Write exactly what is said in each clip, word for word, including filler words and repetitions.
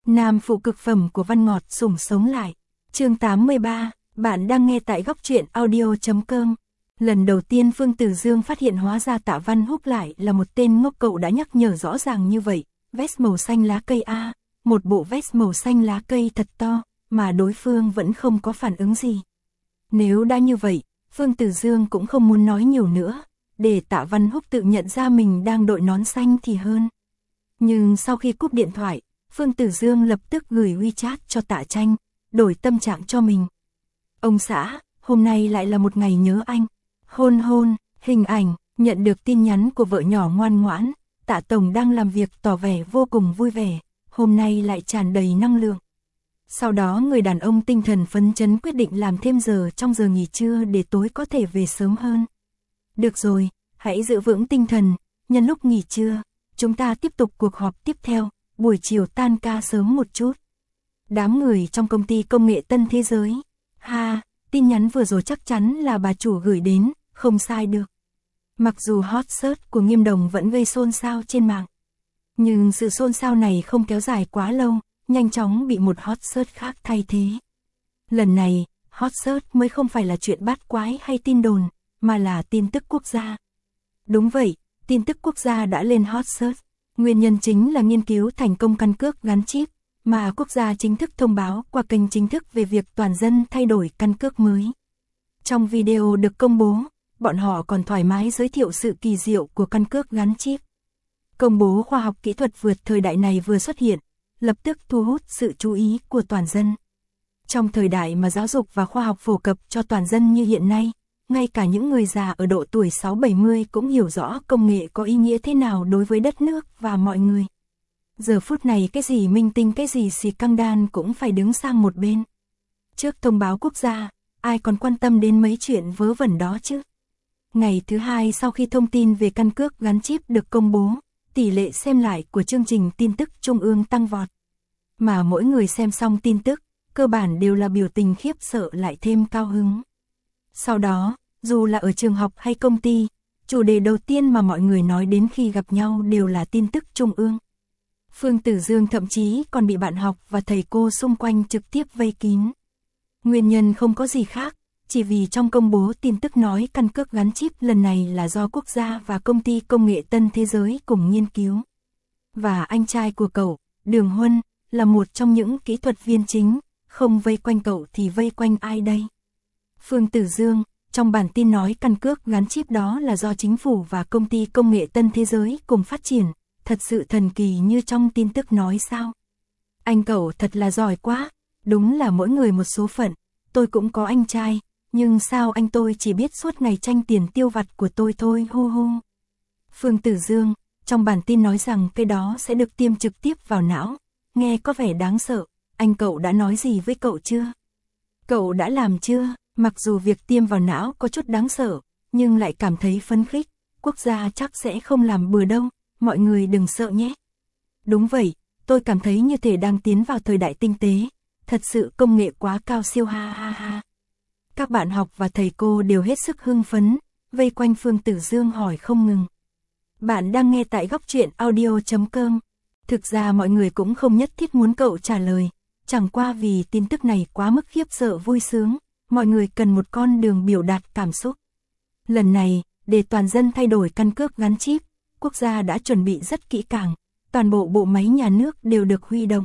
Nam phụ cực phẩm của Văn Ngọt sủng sống lại. Chương tám mươi ba, bạn đang nghe tại góc truyện audio chấm com. Lần đầu tiên Phương Tử Dương phát hiện hóa ra Tạ Văn Húc lại là một tên ngốc, cậu đã nhắc nhở rõ ràng như vậy. Vest màu xanh lá cây a, một bộ vest màu xanh lá cây thật to, mà đối phương vẫn không có phản ứng gì. Nếu đã như vậy, Phương Tử Dương cũng không muốn nói nhiều nữa, để Tạ Văn Húc tự nhận ra mình đang đội nón xanh thì hơn. Nhưng sau khi cúp điện thoại, Phương Tử Dương lập tức gửi WeChat cho Tạ Tranh, đổi tâm trạng cho mình. Ông xã, hôm nay lại là một ngày nhớ anh. Hôn hôn, hình ảnh, nhận được tin nhắn của vợ nhỏ ngoan ngoãn, Tạ Tổng đang làm việc tỏ vẻ vô cùng vui vẻ, hôm nay lại tràn đầy năng lượng. Sau đó người đàn ông tinh thần phấn chấn quyết định làm thêm giờ trong giờ nghỉ trưa để tối có thể về sớm hơn. Được rồi, hãy giữ vững tinh thần, nhân lúc nghỉ trưa, chúng ta tiếp tục cuộc họp tiếp theo, buổi chiều tan ca sớm một chút. Đám người trong công ty công nghệ Tân Thế Giới. Ha, tin nhắn vừa rồi chắc chắn là bà chủ gửi đến, không sai được. Mặc dù hot search của Nghiêm Đồng vẫn gây xôn xao trên mạng, nhưng sự xôn xao này không kéo dài quá lâu, nhanh chóng bị một hot search khác thay thế. Lần này, hot search mới không phải là chuyện bát quái hay tin đồn, mà là tin tức quốc gia. Đúng vậy, tin tức quốc gia đã lên hot search. Nguyên nhân chính là nghiên cứu thành công căn cước gắn chip, mà quốc gia chính thức thông báo qua kênh chính thức về việc toàn dân thay đổi căn cước mới. Trong video được công bố, bọn họ còn thoải mái giới thiệu sự kỳ diệu của căn cước gắn chip. Công bố khoa học kỹ thuật vượt thời đại này vừa xuất hiện, lập tức thu hút sự chú ý của toàn dân. Trong thời đại mà giáo dục và khoa học phổ cập cho toàn dân như hiện nay, ngay cả những người già ở độ tuổi sáu bảy mươi cũng hiểu rõ công nghệ có ý nghĩa thế nào đối với đất nước và mọi người. Giờ phút này cái gì minh tinh cái gì xì căng đan cũng phải đứng sang một bên. Trước thông báo quốc gia, ai còn quan tâm đến mấy chuyện vớ vẩn đó chứ? Ngày thứ hai sau khi thông tin về căn cước gắn chip được công bố, tỷ lệ xem lại của chương trình tin tức trung ương tăng vọt. Mà mỗi người xem xong tin tức, cơ bản đều là biểu tình khiếp sợ lại thêm cao hứng. Sau đó, dù là ở trường học hay công ty, chủ đề đầu tiên mà mọi người nói đến khi gặp nhau đều là tin tức trung ương. Phương Tử Dương thậm chí còn bị bạn học và thầy cô xung quanh trực tiếp vây kín. Nguyên nhân không có gì khác, chỉ vì trong công bố tin tức nói căn cước gắn chip lần này là do quốc gia và công ty công nghệ Tân Thế Giới cùng nghiên cứu. Và anh trai của cậu, Đường Huân, là một trong những kỹ thuật viên chính, không vây quanh cậu thì vây quanh ai đây? Phương Tử Dương, trong bản tin nói căn cước gắn chip đó là do chính phủ và công ty công nghệ Tân Thế Giới cùng phát triển, thật sự thần kỳ như trong tin tức nói sao? Anh cậu thật là giỏi quá, đúng là mỗi người một số phận, tôi cũng có anh trai, nhưng sao anh tôi chỉ biết suốt ngày tranh tiền tiêu vặt của tôi thôi hu hu. Phương Tử Dương, trong bản tin nói rằng cái đó sẽ được tiêm trực tiếp vào não, nghe có vẻ đáng sợ, anh cậu đã nói gì với cậu chưa? Cậu đã làm chưa? Mặc dù việc tiêm vào não có chút đáng sợ, nhưng lại cảm thấy phấn khích, quốc gia chắc sẽ không làm bừa đâu, mọi người đừng sợ nhé. Đúng vậy, tôi cảm thấy như thể đang tiến vào thời đại tinh tế, thật sự công nghệ quá cao siêu ha ha ha. Các bạn học và thầy cô đều hết sức hưng phấn, vây quanh Phương Tử Dương hỏi không ngừng. Bạn đang nghe tại góc truyện audio chấm com. Thực ra mọi người cũng không nhất thiết muốn cậu trả lời, chẳng qua vì tin tức này quá mức khiếp sợ vui sướng, mọi người cần một con đường biểu đạt cảm xúc. Lần này, để toàn dân thay đổi căn cước gắn chip, quốc gia đã chuẩn bị rất kỹ càng, toàn bộ bộ máy nhà nước đều được huy động.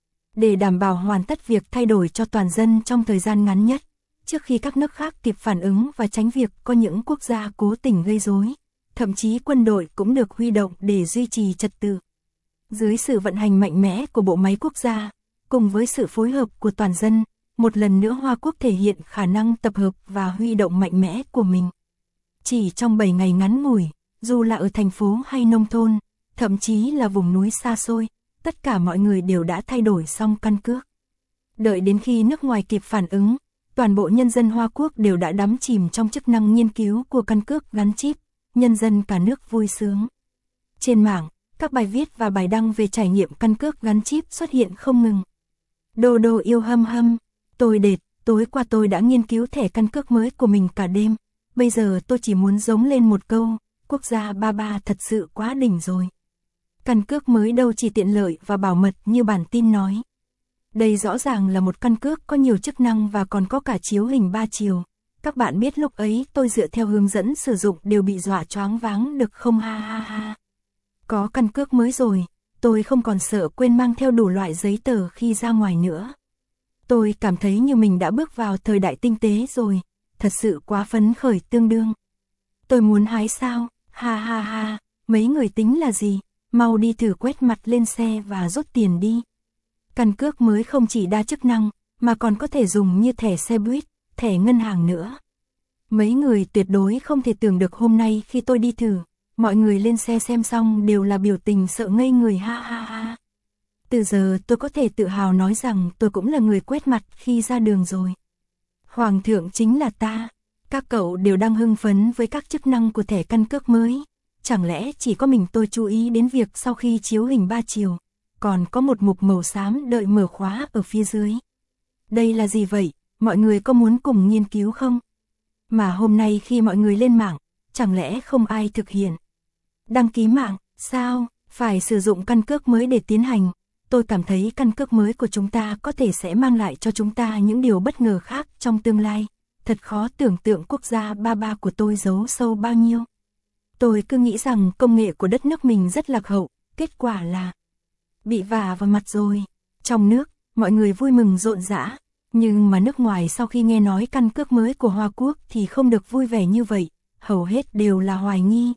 Để đảm bảo hoàn tất việc thay đổi cho toàn dân trong thời gian ngắn nhất, trước khi các nước khác kịp phản ứng và tránh việc có những quốc gia cố tình gây rối, thậm chí quân đội cũng được huy động để duy trì trật tự. Dưới sự vận hành mạnh mẽ của bộ máy quốc gia, cùng với sự phối hợp của toàn dân, một lần nữa Hoa Quốc thể hiện khả năng tập hợp và huy động mạnh mẽ của mình. Chỉ trong bảy ngày ngắn ngủi, dù là ở thành phố hay nông thôn, thậm chí là vùng núi xa xôi, tất cả mọi người đều đã thay đổi xong căn cước. Đợi đến khi nước ngoài kịp phản ứng, toàn bộ nhân dân Hoa Quốc đều đã đắm chìm trong chức năng nghiên cứu của căn cước gắn chip, nhân dân cả nước vui sướng. Trên mạng, các bài viết và bài đăng về trải nghiệm căn cước gắn chip xuất hiện không ngừng. Đô đô yêu hâm hâm, tôi đệt, tối qua tôi đã nghiên cứu thẻ căn cước mới của mình cả đêm, bây giờ tôi chỉ muốn giống lên một câu, quốc gia ba ba thật sự quá đỉnh rồi. Căn cước mới đâu chỉ tiện lợi và bảo mật như bản tin nói, Đây rõ ràng là một căn cước có nhiều chức năng và còn có cả chiếu hình ba chiều. Các bạn biết lúc ấy tôi dựa theo hướng dẫn sử dụng đều bị dọa choáng váng được không ha ha ha. Có căn cước mới rồi, tôi không còn sợ quên mang theo đủ loại giấy tờ khi ra ngoài nữa. Tôi cảm thấy như mình đã bước vào thời đại tinh tế rồi, thật sự quá phấn khởi tương đương. Tôi muốn hái sao, ha ha ha, mấy người tính là gì, mau đi thử quét mặt lên xe và rút tiền đi. Căn cước mới không chỉ đa chức năng, mà còn có thể dùng như thẻ xe buýt, thẻ ngân hàng nữa. Mấy người tuyệt đối không thể tưởng được hôm nay khi tôi đi thử, mọi người lên xe xem xong đều là biểu tình sợ ngây người ha ha ha. Từ giờ tôi có thể tự hào nói rằng tôi cũng là người quét mặt khi ra đường rồi. Hoàng thượng chính là ta, các cậu đều đang hưng phấn với các chức năng của thẻ căn cước mới. Chẳng lẽ chỉ có mình tôi chú ý đến việc sau khi chiếu hình ba chiều, còn có một mục màu xám đợi mở khóa ở phía dưới. Đây là gì vậy, mọi người có muốn cùng nghiên cứu không? Mà hôm nay khi mọi người lên mạng, chẳng lẽ không ai thực hiện đăng ký mạng, sao, phải sử dụng căn cước mới để tiến hành. Tôi cảm thấy căn cước mới của chúng ta có thể sẽ mang lại cho chúng ta những điều bất ngờ khác trong tương lai. Thật khó tưởng tượng quốc gia ba ba của tôi giấu sâu bao nhiêu. Tôi cứ nghĩ rằng công nghệ của đất nước mình rất lạc hậu, kết quả là bị vả vào mặt rồi. Trong nước, mọi người vui mừng rộn rã, nhưng mà nước ngoài sau khi nghe nói căn cước mới của Hoa Quốc thì không được vui vẻ như vậy, hầu hết đều là hoài nghi.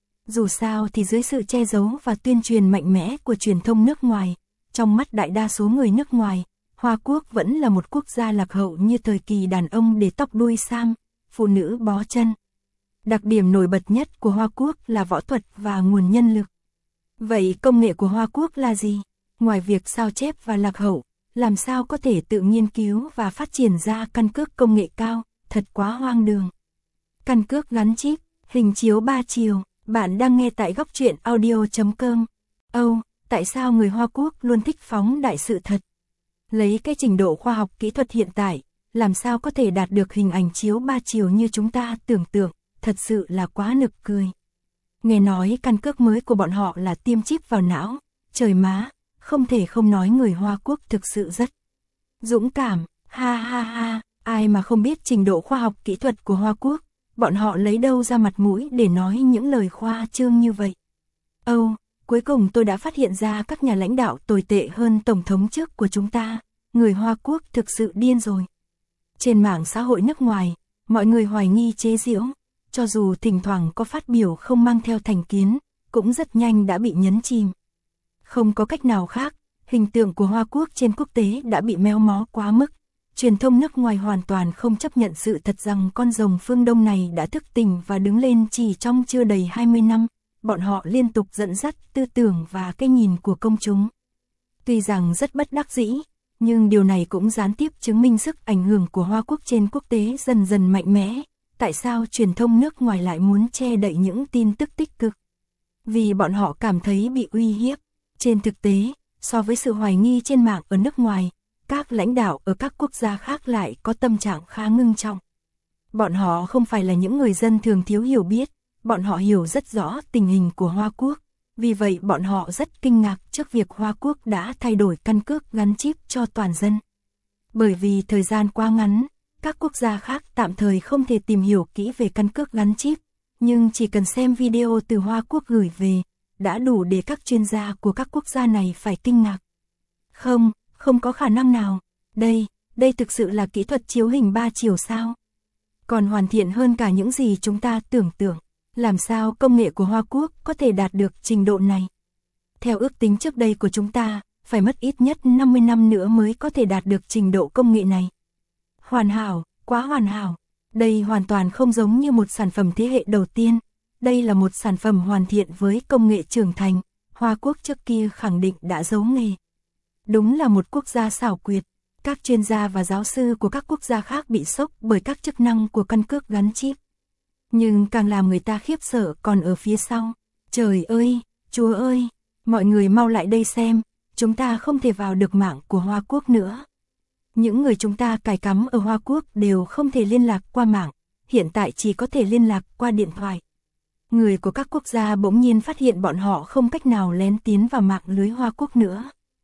Dù sao thì dưới sự che giấu và tuyên truyền mạnh mẽ của truyền thông nước ngoài, trong mắt đại đa số người nước ngoài, Hoa Quốc vẫn là một quốc gia lạc hậu như thời kỳ đàn ông để tóc đuôi sam, phụ nữ bó chân. Đặc điểm nổi bật nhất của Hoa Quốc là võ thuật và nguồn nhân lực. Vậy công nghệ của Hoa Quốc là gì? Ngoài việc sao chép và lạc hậu, làm sao có thể tự nghiên cứu và phát triển ra căn cước công nghệ cao, thật quá hoang đường. Căn cước gắn chip, hình chiếu ba chiều, bạn đang nghe tại góc truyện audio chấm com. Âu, tại sao người Hoa Quốc luôn thích phóng đại sự thật? Lấy cái trình độ khoa học kỹ thuật hiện tại, làm sao có thể đạt được hình ảnh chiếu ba chiều như chúng ta tưởng tượng, thật sự là quá nực cười. Nghe nói căn cước mới của bọn họ là tiêm chip vào não, trời má, không thể không nói người Hoa Quốc thực sự rất dũng cảm, ha ha ha, ai mà không biết trình độ khoa học kỹ thuật của Hoa Quốc, bọn họ lấy đâu ra mặt mũi để nói những lời khoa trương như vậy. Âu, cuối cùng tôi đã phát hiện ra các nhà lãnh đạo tồi tệ hơn tổng thống trước của chúng ta, người Hoa Quốc thực sự điên rồi. Trên mạng xã hội nước ngoài, mọi người hoài nghi chế giễu, cho dù thỉnh thoảng có phát biểu không mang theo thành kiến, cũng rất nhanh đã bị nhấn chìm. Không có cách nào khác, hình tượng của Hoa Quốc trên quốc tế đã bị méo mó quá mức. Truyền thông nước ngoài hoàn toàn không chấp nhận sự thật rằng con rồng phương Đông này đã thức tỉnh và đứng lên chỉ trong chưa đầy hai mươi năm. Bọn họ liên tục dẫn dắt tư tưởng và cái nhìn của công chúng. Tuy rằng rất bất đắc dĩ, nhưng điều này cũng gián tiếp chứng minh sức ảnh hưởng của Hoa Quốc trên quốc tế dần dần mạnh mẽ. Tại sao truyền thông nước ngoài lại muốn che đậy những tin tức tích cực? Vì bọn họ cảm thấy bị uy hiếp. Trên thực tế, so với sự hoài nghi trên mạng ở nước ngoài, các lãnh đạo ở các quốc gia khác lại có tâm trạng khá ngưng trọng. Bọn họ không phải là những người dân thường thiếu hiểu biết, bọn họ hiểu rất rõ tình hình của Hoa Quốc, vì vậy bọn họ rất kinh ngạc trước việc Hoa Quốc đã thay đổi căn cước gắn chip cho toàn dân. Bởi vì thời gian quá ngắn, các quốc gia khác tạm thời không thể tìm hiểu kỹ về căn cước gắn chip, nhưng chỉ cần xem video từ Hoa Quốc gửi về, đã đủ để các chuyên gia của các quốc gia này phải kinh ngạc. Không, không có khả năng nào. Đây, đây thực sự là kỹ thuật chiếu hình ba chiều sao? Còn hoàn thiện hơn cả những gì chúng ta tưởng tượng. Làm sao công nghệ của Hoa Quốc có thể đạt được trình độ này? Theo ước tính trước đây của chúng ta, phải mất ít nhất năm mươi năm nữa mới có thể đạt được trình độ công nghệ này. Hoàn hảo, quá hoàn hảo. Đây hoàn toàn không giống như một sản phẩm thế hệ đầu tiên. Đây là một sản phẩm hoàn thiện với công nghệ trưởng thành. Hoa Quốc trước kia khẳng định đã giấu nghề. Đúng là một quốc gia xảo quyệt. Các chuyên gia và giáo sư của các quốc gia khác bị sốc bởi các chức năng của căn cước gắn chip. Nhưng càng làm người ta khiếp sợ còn ở phía sau. Trời ơi, Chúa ơi, mọi người mau lại đây xem, chúng ta không thể vào được mạng của Hoa Quốc nữa. Những người chúng ta cài cắm ở Hoa Quốc đều không thể liên lạc qua mạng, hiện tại chỉ có thể liên lạc qua điện thoại. Người của các quốc gia bỗng nhiên phát hiện bọn họ không cách nào lén tiến vào mạng lưới Hoa Quốc nữa.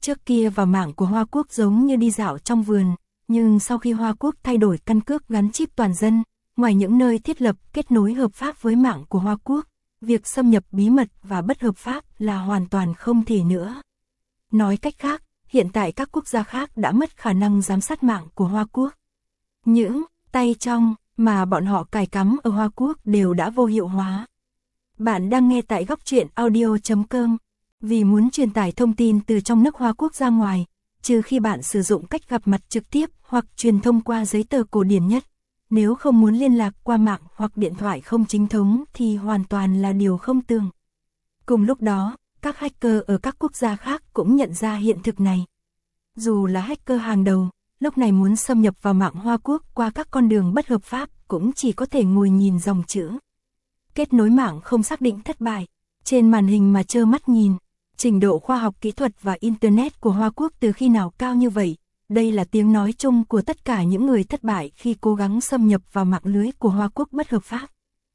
Trước kia vào mạng của Hoa Quốc giống như đi dạo trong vườn, nhưng sau khi Hoa Quốc thay đổi căn cước gắn chip toàn dân, ngoài những nơi thiết lập kết nối hợp pháp với mạng của Hoa Quốc, việc xâm nhập bí mật và bất hợp pháp là hoàn toàn không thể nữa. Nói cách khác, hiện tại các quốc gia khác đã mất khả năng giám sát mạng của Hoa Quốc. Những tay trong mà bọn họ cài cắm ở Hoa Quốc đều đã vô hiệu hóa. Bạn đang nghe tại góc truyện audio chấm com. Vì muốn truyền tải thông tin từ trong nước Hoa Quốc ra ngoài, trừ khi bạn sử dụng cách gặp mặt trực tiếp hoặc truyền thông qua giấy tờ cổ điển nhất, nếu không muốn liên lạc qua mạng hoặc điện thoại không chính thống thì hoàn toàn là điều không tưởng. Cùng lúc đó, các hacker ở các quốc gia khác cũng nhận ra hiện thực này. Dù là hacker hàng đầu, lúc này muốn xâm nhập vào mạng Hoa Quốc qua các con đường bất hợp pháp cũng chỉ có thể ngồi nhìn dòng chữ kết nối mạng không xác định thất bại trên màn hình mà trơ mắt nhìn. Trình độ khoa học kỹ thuật và Internet của Hoa Quốc từ khi nào cao như vậy? Đây là tiếng nói chung của tất cả những người thất bại khi cố gắng xâm nhập vào mạng lưới của Hoa Quốc bất hợp pháp.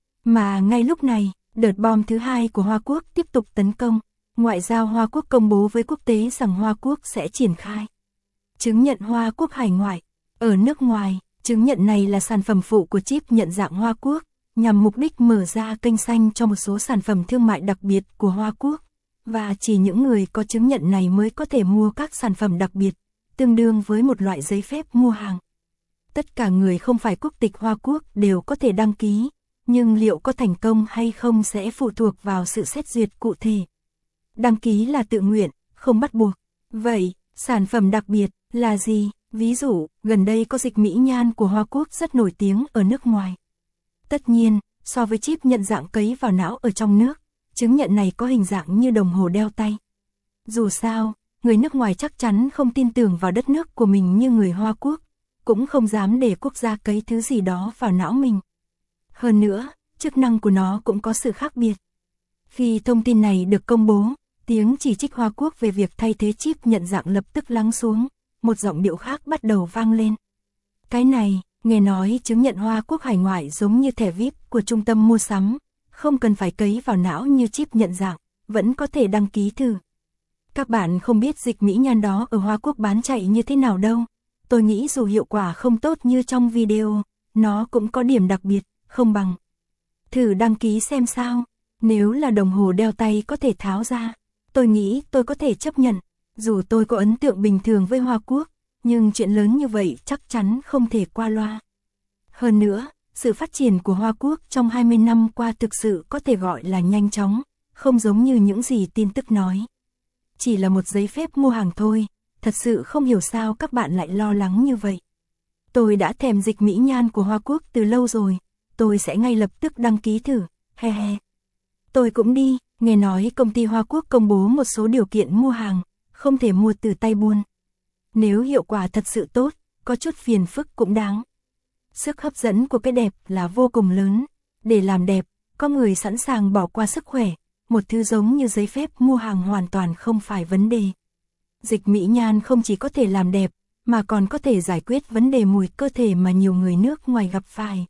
Mà ngay lúc này, đợt bom thứ hai của Hoa Quốc tiếp tục tấn công. Ngoại giao Hoa Quốc công bố với quốc tế rằng Hoa Quốc sẽ triển khai chứng nhận Hoa Quốc hải ngoại. Ở nước ngoài, chứng nhận này là sản phẩm phụ của chip nhận dạng Hoa Quốc, nhằm mục đích mở ra kênh xanh cho một số sản phẩm thương mại đặc biệt của Hoa Quốc. Và chỉ những người có chứng nhận này mới có thể mua các sản phẩm đặc biệt, tương đương với một loại giấy phép mua hàng. Tất cả người không phải quốc tịch Hoa Quốc đều có thể đăng ký, nhưng liệu có thành công hay không sẽ phụ thuộc vào sự xét duyệt cụ thể. Đăng ký là tự nguyện, không bắt buộc. Vậy, sản phẩm đặc biệt là gì? Ví dụ, gần đây có dịch mỹ nhan của Hoa Quốc rất nổi tiếng ở nước ngoài. Tất nhiên, so với chip nhận dạng cấy vào não ở trong nước, chứng nhận này có hình dạng như đồng hồ đeo tay. Dù sao, người nước ngoài chắc chắn không tin tưởng vào đất nước của mình như người Hoa Quốc, cũng không dám để quốc gia cấy thứ gì đó vào não mình. Hơn nữa, chức năng của nó cũng có sự khác biệt. Khi thông tin này được công bố, tiếng chỉ trích Hoa Quốc về việc thay thế chip nhận dạng lập tức lắng xuống, một giọng điệu khác bắt đầu vang lên. Cái này, nghe nói chứng nhận Hoa Quốc hải ngoại giống như thẻ vi ai pi của trung tâm mua sắm, không cần phải cấy vào não như chip nhận dạng, vẫn có thể đăng ký thử. Các bạn không biết dịch mỹ nhan đó ở Hoa Quốc bán chạy như thế nào đâu. Tôi nghĩ dù hiệu quả không tốt như trong video, nó cũng có điểm đặc biệt, không bằng. Thử đăng ký xem sao. Nếu là đồng hồ đeo tay có thể tháo ra, tôi nghĩ tôi có thể chấp nhận. Dù tôi có ấn tượng bình thường với Hoa Quốc, nhưng chuyện lớn như vậy chắc chắn không thể qua loa. Hơn nữa, sự phát triển của Hoa Quốc trong hai mươi năm qua thực sự có thể gọi là nhanh chóng, không giống như những gì tin tức nói. Chỉ là một giấy phép mua hàng thôi, thật sự không hiểu sao các bạn lại lo lắng như vậy. Tôi đã thèm dịch mỹ nhan của Hoa Quốc từ lâu rồi, tôi sẽ ngay lập tức đăng ký thử, he he. Tôi cũng đi, nghe nói công ty Hoa Quốc công bố một số điều kiện mua hàng, không thể mua từ tay buôn. Nếu hiệu quả thật sự tốt, có chút phiền phức cũng đáng. Sức hấp dẫn của cái đẹp là vô cùng lớn. Để làm đẹp, có người sẵn sàng bỏ qua sức khỏe, một thứ giống như giấy phép mua hàng hoàn toàn không phải vấn đề. Dịch mỹ nhan không chỉ có thể làm đẹp, mà còn có thể giải quyết vấn đề mùi cơ thể mà nhiều người nước ngoài gặp phải.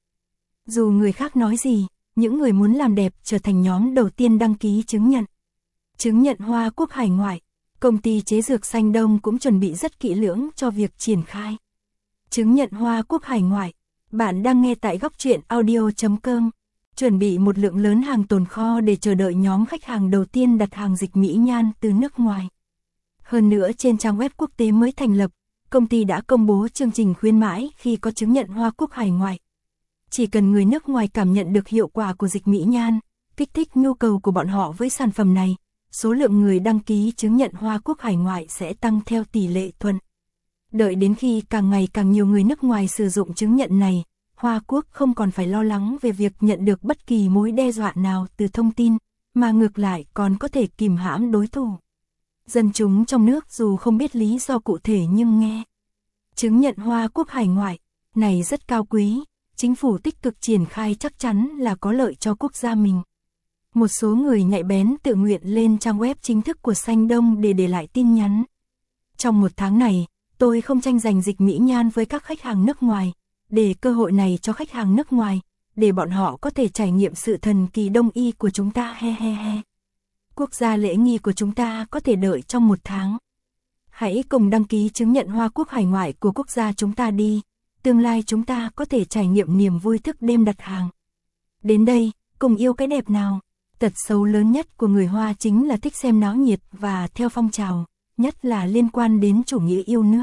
Dù người khác nói gì, những người muốn làm đẹp trở thành nhóm đầu tiên đăng ký chứng nhận. Chứng nhận Hoa Quốc hải ngoại, công ty chế dược Xanh Đông cũng chuẩn bị rất kỹ lưỡng cho việc triển khai. Chứng nhận Hoa Quốc hải ngoại, bạn đang nghe tại góc truyện audio chấm com. Chuẩn bị một lượng lớn hàng tồn kho để chờ đợi nhóm khách hàng đầu tiên đặt hàng dịch mỹ nhan từ nước ngoài. Hơn nữa trên trang web quốc tế mới thành lập, công ty đã công bố chương trình khuyến mãi khi có chứng nhận Hoa Quốc hải ngoại. Chỉ cần người nước ngoài cảm nhận được hiệu quả của dịch mỹ nhan, kích thích nhu cầu của bọn họ với sản phẩm này, số lượng người đăng ký chứng nhận Hoa Quốc hải ngoại sẽ tăng theo tỷ lệ thuận. Đợi đến khi càng ngày càng nhiều người nước ngoài sử dụng chứng nhận này, Hoa Quốc không còn phải lo lắng về việc nhận được bất kỳ mối đe dọa nào từ thông tin, mà ngược lại còn có thể kìm hãm đối thủ. Dân chúng trong nước dù không biết lý do cụ thể nhưng nghe chứng nhận Hoa Quốc hải ngoại này rất cao quý, chính phủ tích cực triển khai chắc chắn là có lợi cho quốc gia mình. Một số người nhạy bén tự nguyện lên trang web chính thức của Xanh Đông để để lại tin nhắn. Trong một tháng này, tôi không tranh giành dịch mỹ nhan với các khách hàng nước ngoài, để cơ hội này cho khách hàng nước ngoài, để bọn họ có thể trải nghiệm sự thần kỳ đông y của chúng ta he he he. Quốc gia lễ nghi của chúng ta có thể đợi trong một tháng. Hãy cùng đăng ký chứng nhận Hoa Quốc hải ngoại của quốc gia chúng ta đi. Tương lai chúng ta có thể trải nghiệm niềm vui thức đêm đặt hàng. Đến đây, cùng yêu cái đẹp nào. Tật xấu lớn nhất của người Hoa chính là thích xem náo nhiệt và theo phong trào, nhất là liên quan đến chủ nghĩa yêu nước.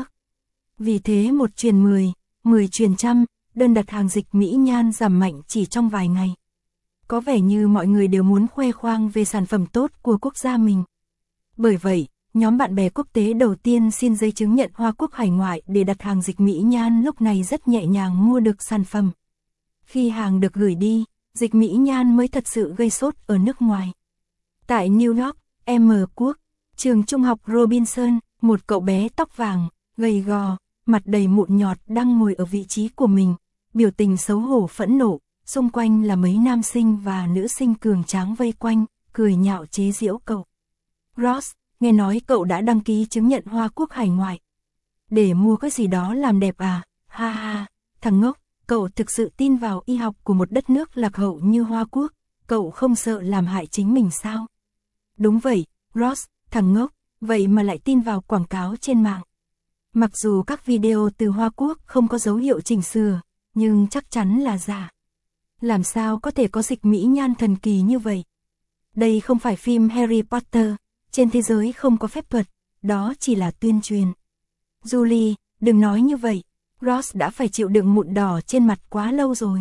Vì thế một truyền mười, mười truyền trăm, đơn đặt hàng dịch mỹ nhan giảm mạnh chỉ trong vài ngày. Có vẻ như mọi người đều muốn khoe khoang về sản phẩm tốt của quốc gia mình. Bởi vậy, nhóm bạn bè quốc tế đầu tiên xin giấy chứng nhận Hoa Quốc hải ngoại để đặt hàng dịch mỹ nhan lúc này rất nhẹ nhàng mua được sản phẩm. Khi hàng được gửi đi, dịch mỹ nhan mới thật sự gây sốt ở nước ngoài. Tại New York, M Quốc, trường trung học Robinson, một cậu bé tóc vàng, gầy gò, mặt đầy mụn nhọt đang ngồi ở vị trí của mình, biểu tình xấu hổ phẫn nộ, xung quanh là mấy nam sinh và nữ sinh cường tráng vây quanh, cười nhạo chế giễu cậu. Ross, nghe nói cậu đã đăng ký chứng nhận Hoa Quốc hải ngoại. Để mua cái gì đó làm đẹp à? Ha ha, thằng ngốc, cậu thực sự tin vào y học của một đất nước lạc hậu như Hoa Quốc, cậu không sợ làm hại chính mình sao? Đúng vậy, Ross, thằng ngốc, vậy mà lại tin vào quảng cáo trên mạng. Mặc dù các video từ Hoa Quốc không có dấu hiệu chỉnh sửa, nhưng chắc chắn là giả. Làm sao có thể có dịch mỹ nhan thần kỳ như vậy? Đây không phải phim Harry Potter, trên thế giới không có phép thuật, đó chỉ là tuyên truyền. Julie, đừng nói như vậy, Ross đã phải chịu đựng mụn đỏ trên mặt quá lâu rồi.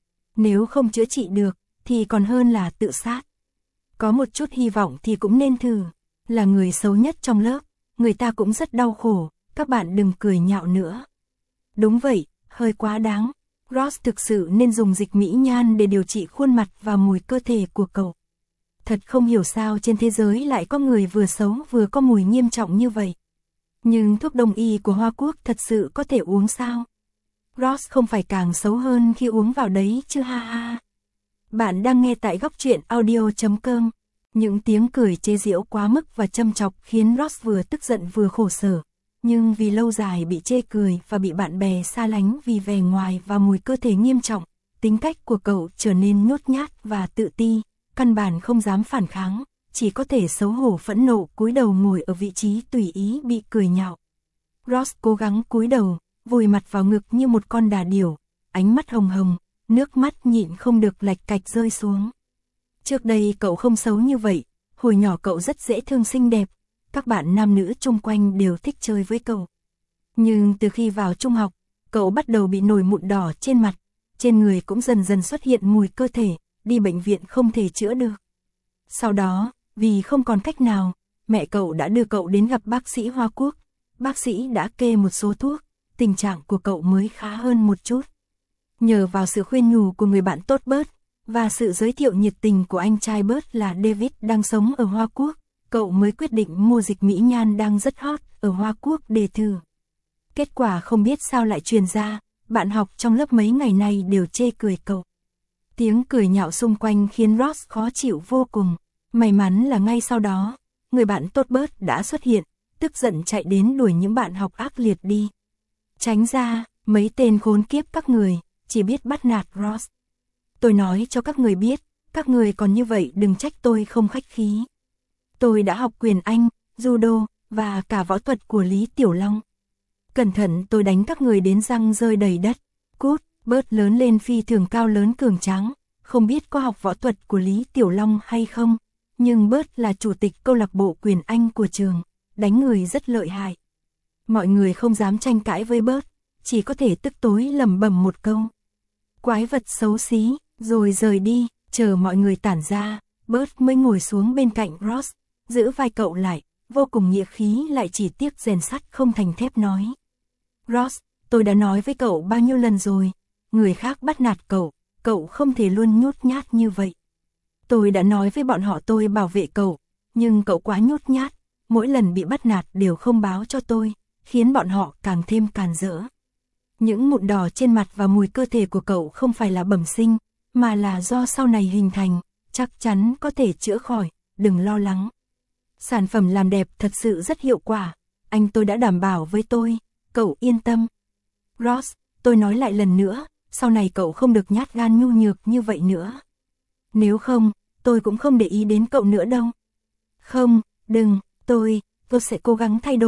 Nếu không chữa trị được, thì còn hơn là tự sát. Có một chút hy vọng thì cũng nên thử, là người xấu nhất trong lớp, người ta cũng rất đau khổ, các bạn đừng cười nhạo nữa. Đúng vậy, hơi quá đáng, Ross thực sự nên dùng dịch mỹ nhan để điều trị khuôn mặt và mùi cơ thể của cậu. Thật không hiểu sao trên thế giới lại có người vừa xấu vừa có mùi nghiêm trọng như vậy. Nhưng thuốc đông y của Hoa Quốc thật sự có thể uống sao? Ross không phải càng xấu hơn khi uống vào đấy chứ ha ha. Bạn đang nghe tại góc truyện audio chấm com. Những tiếng cười chế giễu quá mức và châm chọc khiến Ross vừa tức giận vừa khổ sở. Nhưng vì lâu dài bị chê cười và bị bạn bè xa lánh vì vẻ ngoài và mùi cơ thể nghiêm trọng, tính cách của cậu trở nên nhút nhát và tự ti, căn bản không dám phản kháng, chỉ có thể xấu hổ phẫn nộ cúi đầu ngồi ở vị trí tùy ý bị cười nhạo. Ross cố gắng cúi đầu, vùi mặt vào ngực như một con đà điểu, ánh mắt hồng hồng, nước mắt nhịn không được lạch cạch rơi xuống. Trước đây cậu không xấu như vậy, hồi nhỏ cậu rất dễ thương xinh đẹp, các bạn nam nữ chung quanh đều thích chơi với cậu. Nhưng từ khi vào trung học, cậu bắt đầu bị nổi mụn đỏ trên mặt, trên người cũng dần dần xuất hiện mùi cơ thể, đi bệnh viện không thể chữa được. Sau đó, vì không còn cách nào, mẹ cậu đã đưa cậu đến gặp bác sĩ Hoa Quốc, bác sĩ đã kê một số thuốc, tình trạng của cậu mới khá hơn một chút. Nhờ vào sự khuyên nhủ của người bạn tốt Bert, và sự giới thiệu nhiệt tình của anh trai Bert là David đang sống ở Hoa Quốc, cậu mới quyết định mua dịch mỹ nhan đang rất hot ở Hoa Quốc để thử. Kết quả không biết sao lại truyền ra, bạn học trong lớp mấy ngày nay đều chê cười cậu. Tiếng cười nhạo xung quanh khiến Ross khó chịu vô cùng. May mắn là ngay sau đó, người bạn tốt Bert đã xuất hiện, tức giận chạy đến đuổi những bạn học ác liệt đi. Tránh ra, mấy tên khốn kiếp các người, chỉ biết bắt nạt Ross. Tôi nói cho các người biết, các người còn như vậy đừng trách tôi không khách khí. Tôi đã học quyền Anh, judo, và cả võ thuật của Lý Tiểu Long. Cẩn thận tôi đánh các người đến răng rơi đầy đất. Cút, Bert lớn lên phi thường cao lớn cường tráng, không biết có học võ thuật của Lý Tiểu Long hay không, nhưng Bert là chủ tịch câu lạc bộ quyền Anh của trường, đánh người rất lợi hại. Mọi người không dám tranh cãi với Bert, chỉ có thể tức tối lẩm bẩm một câu. Quái vật xấu xí, rồi rời đi, chờ mọi người tản ra, Bert mới ngồi xuống bên cạnh Ross, giữ vai cậu lại, vô cùng nghĩa khí lại chỉ tiếc rèn sắt không thành thép nói. Ross, tôi đã nói với cậu bao nhiêu lần rồi, người khác bắt nạt cậu, cậu không thể luôn nhút nhát như vậy. Tôi đã nói với bọn họ tôi bảo vệ cậu, nhưng cậu quá nhút nhát, mỗi lần bị bắt nạt đều không báo cho tôi, khiến bọn họ càng thêm càn rỡ. Những mụn đỏ trên mặt và mùi cơ thể của cậu không phải là bẩm sinh, mà là do sau này hình thành, chắc chắn có thể chữa khỏi, đừng lo lắng. Sản phẩm làm đẹp thật sự rất hiệu quả, anh tôi đã đảm bảo với tôi, cậu yên tâm. Ross, tôi nói lại lần nữa, sau này cậu không được nhát gan nhu nhược như vậy nữa. Nếu không, tôi cũng không để ý đến cậu nữa đâu. Không, đừng, tôi, tôi sẽ cố gắng thay đổi,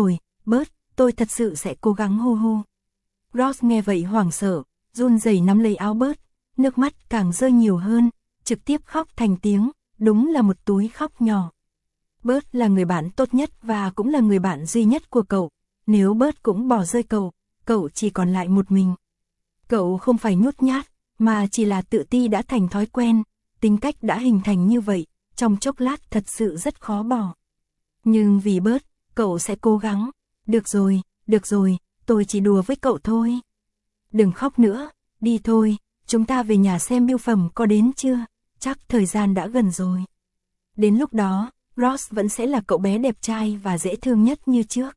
Bert, tôi thật sự sẽ cố gắng hu hu. Ross nghe vậy hoảng sợ, run rẩy nắm lấy áo Bert, nước mắt càng rơi nhiều hơn, trực tiếp khóc thành tiếng, đúng là một túi khóc nhỏ. Bert là người bạn tốt nhất và cũng là người bạn duy nhất của cậu, nếu Bert cũng bỏ rơi cậu, cậu chỉ còn lại một mình. Cậu không phải nhút nhát, mà chỉ là tự ti đã thành thói quen, tính cách đã hình thành như vậy, trong chốc lát thật sự rất khó bỏ. Nhưng vì Bert, cậu sẽ cố gắng. Được rồi, được rồi, tôi chỉ đùa với cậu thôi. Đừng khóc nữa, đi thôi, chúng ta về nhà xem bưu phẩm có đến chưa, chắc thời gian đã gần rồi. Đến lúc đó, Ross vẫn sẽ là cậu bé đẹp trai và dễ thương nhất như trước.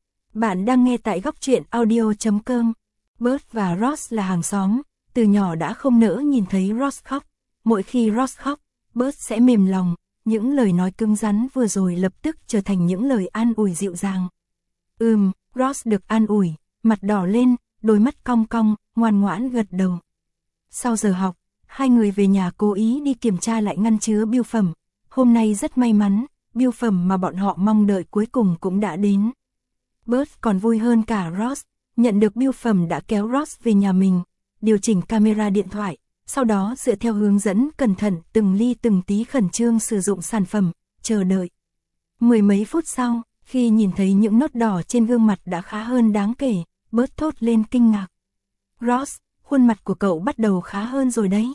Bạn đang nghe tại góc truyện audio chấm com. Bert và Ross là hàng xóm, từ nhỏ đã không nỡ nhìn thấy Ross khóc. Mỗi khi Ross khóc, Bert sẽ mềm lòng, những lời nói cứng rắn vừa rồi lập tức trở thành những lời an ủi dịu dàng. Ừm, Ross được an ủi, mặt đỏ lên, đôi mắt cong cong, ngoan ngoãn gật đầu. Sau giờ học, hai người về nhà cố ý đi kiểm tra lại ngăn chứa bưu phẩm. Hôm nay rất may mắn, bưu phẩm mà bọn họ mong đợi cuối cùng cũng đã đến. Bert còn vui hơn cả Ross, nhận được bưu phẩm đã kéo Ross về nhà mình, điều chỉnh camera điện thoại, sau đó dựa theo hướng dẫn cẩn thận từng ly từng tí khẩn trương sử dụng sản phẩm, chờ đợi. Mười mấy phút sau, khi nhìn thấy những nốt đỏ trên gương mặt đã khá hơn đáng kể, Bert thốt lên kinh ngạc. Ross, khuôn mặt của cậu bắt đầu khá hơn rồi đấy.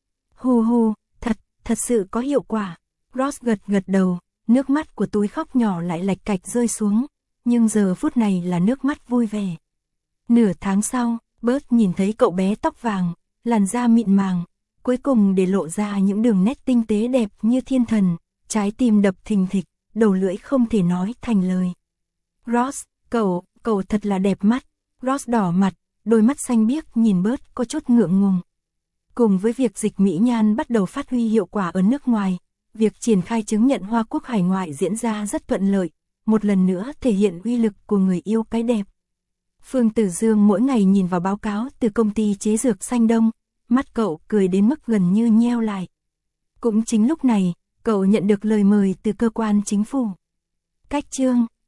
Hù hù, thật, thật sự có hiệu quả. Ross gật gật đầu, nước mắt của túi khóc nhỏ lại lạch cạch rơi xuống, nhưng giờ phút này là nước mắt vui vẻ. Nửa tháng sau, Bert nhìn thấy cậu bé tóc vàng, làn da mịn màng, cuối cùng để lộ ra những đường nét tinh tế đẹp như thiên thần, trái tim đập thình thịch, đầu lưỡi không thể nói thành lời. Ross, cậu, cậu thật là đẹp mắt. Ross đỏ mặt, đôi mắt xanh biếc nhìn Bert có chút ngượng ngùng. Cùng với việc dịch mỹ nhan bắt đầu phát huy hiệu quả ở nước ngoài, việc triển khai chứng nhận Hoa Quốc hải ngoại diễn ra rất thuận lợi, một lần nữa thể hiện uy lực của người yêu cái đẹp. Phương Tử Dương mỗi ngày nhìn vào báo cáo từ công ty chế dược Xanh Đông, mắt cậu cười đến mức gần như nheo lại. Cũng chính lúc này, cậu nhận được lời mời từ cơ quan chính phủ. Cách chương,